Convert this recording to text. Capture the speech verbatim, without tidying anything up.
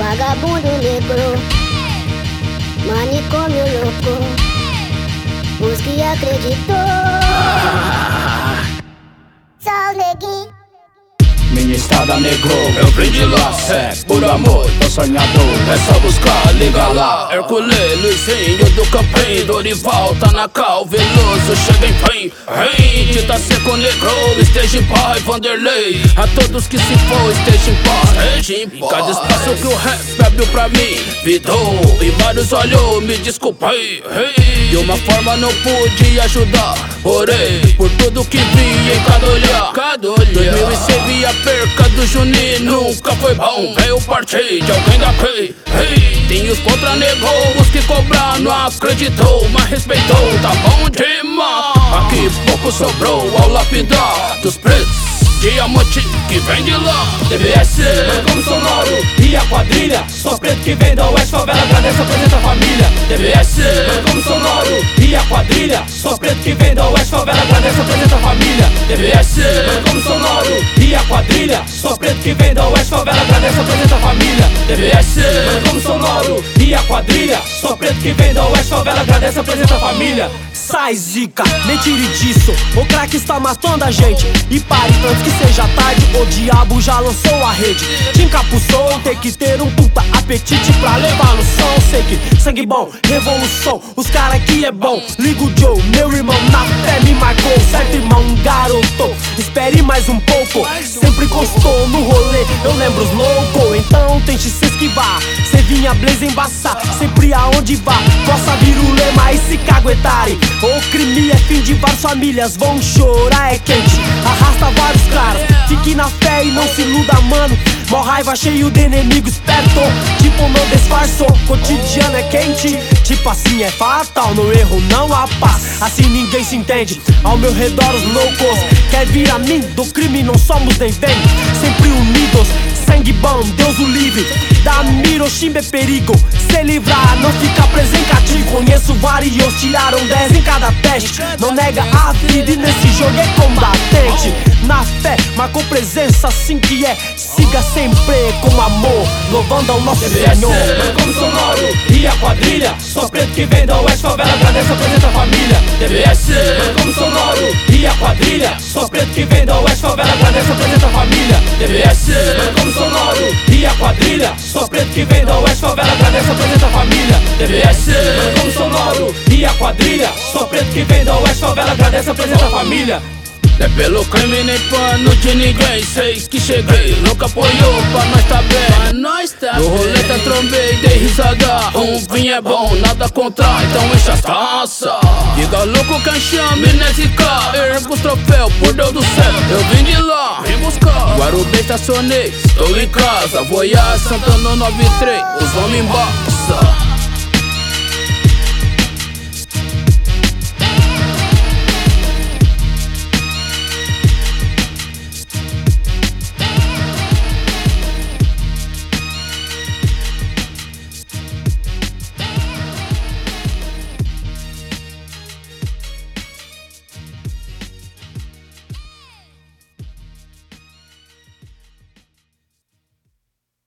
vagabundo negro, manicômio louco, os que acreditou. Só o neguinho. Minha estrada negro, eu vim de lá, é por amor, tô sonhador. É só buscar, liga lá. Herculê, Luizinho do Campinho, Dorival, tá na cal, Veloso, chega em fim. Rei, Tita Seco negro, esteja em paz, Vanderlei. A todos que se for, esteja em paz, esteja em paz. Cada espaço que o rap abriu pra mim, vidou, e vários olhou, me desculpei. Hey, de uma forma não pude ajudar, orei por tudo que vi em cada olhar. Cada olhar. dois mil e seis vi a perca do Juninho, nunca foi bom. Eu parti de alguém daqui. Hey, tem os contra negou, os que cobrar não acreditou, mas respeitou, tá bom demais. Aqui pouco sobrou ao lapidar dos pretos. Diamante que vem de lá, D B S, como sonoro e a quadrilha. Só preto que vem da Oeste Favela, agradece, apresenta a família. D B S, como sonoro e a quadrilha. Só preto que vem da Oeste Favela, agradece, apresenta a família. D B S, como sonoro e a quadrilha. Só preto que vem da Oeste Favela, agradece, apresenta a família. D B S, como sonoro e a quadrilha. Só preto que vem da Oeste Favela, agradece, apresenta a família. Sai zica, nem tire disso. O crack está matando a gente. E pare antes que seja tarde, o diabo já lançou a rede. Te encapuçou, tem que ter um puta apetite pra levar no som. Sei que sangue bom, revolução, os cara aqui é bom. Liga o Joe, meu irmão na fé me marcou. Certo irmão, garoto, espere mais um pouco. Sempre encostou no rolê, eu lembro os loucos. Então tente se esquivar, cê vinha blaze embaçar. Sempre aonde vá, possa vir o lema e se caguetarem. O crime é fim de várias famílias, vão chorar é quente. Arrasta vários caras, fique na fé e não se iluda, mano. Mó raiva cheio de inimigos perto, tipo não disfarçou. Cotidiano é quente, tipo assim é fatal. No erro não há paz, assim ninguém se entende. Ao meu redor os loucos quer vir a mim, do crime não somos nem vem. Sempre unidos, sangue bom, Deus o livre. Da Miroshima é perigo, se livrar, não fica preso em cativo. Conheço vários, tiraram dez em cada teste. Não nega a vida e nesse jogo é combatente. Na fé, marcou presença assim que é. Siga sempre com amor, louvando ao nosso Senhor. Como sonoro e a quadrilha. Só preto que vem da Oeste Favela, agradece, apresenta a família. D B S, como sonoro e a quadrilha. Só preto que vem da Oeste Favela, agradece, apresenta a família. D B S, como sonoro e a quadrilha. Só preto que vem da Oeste Favela, agradece, apresenta a família. D B S, como sonoro e a quadrilha. Só preto que vem da Oeste Favela, agradece, apresenta a família. não é pelo crime nem pano de ninguém. Sei que cheguei, nunca apoiou pra nós tá bem. Pra nós tá no roleta trombei, dei risada. Um vinho é bom, nada contra, então enche as taças. Diga louco quem chame nesse carro, ergo os troféus, por Deus do céu. Eu vim de lá, vim buscar Guarubê, estacionei, estou em casa. Voyage, Santana nove três, os homens embaixo.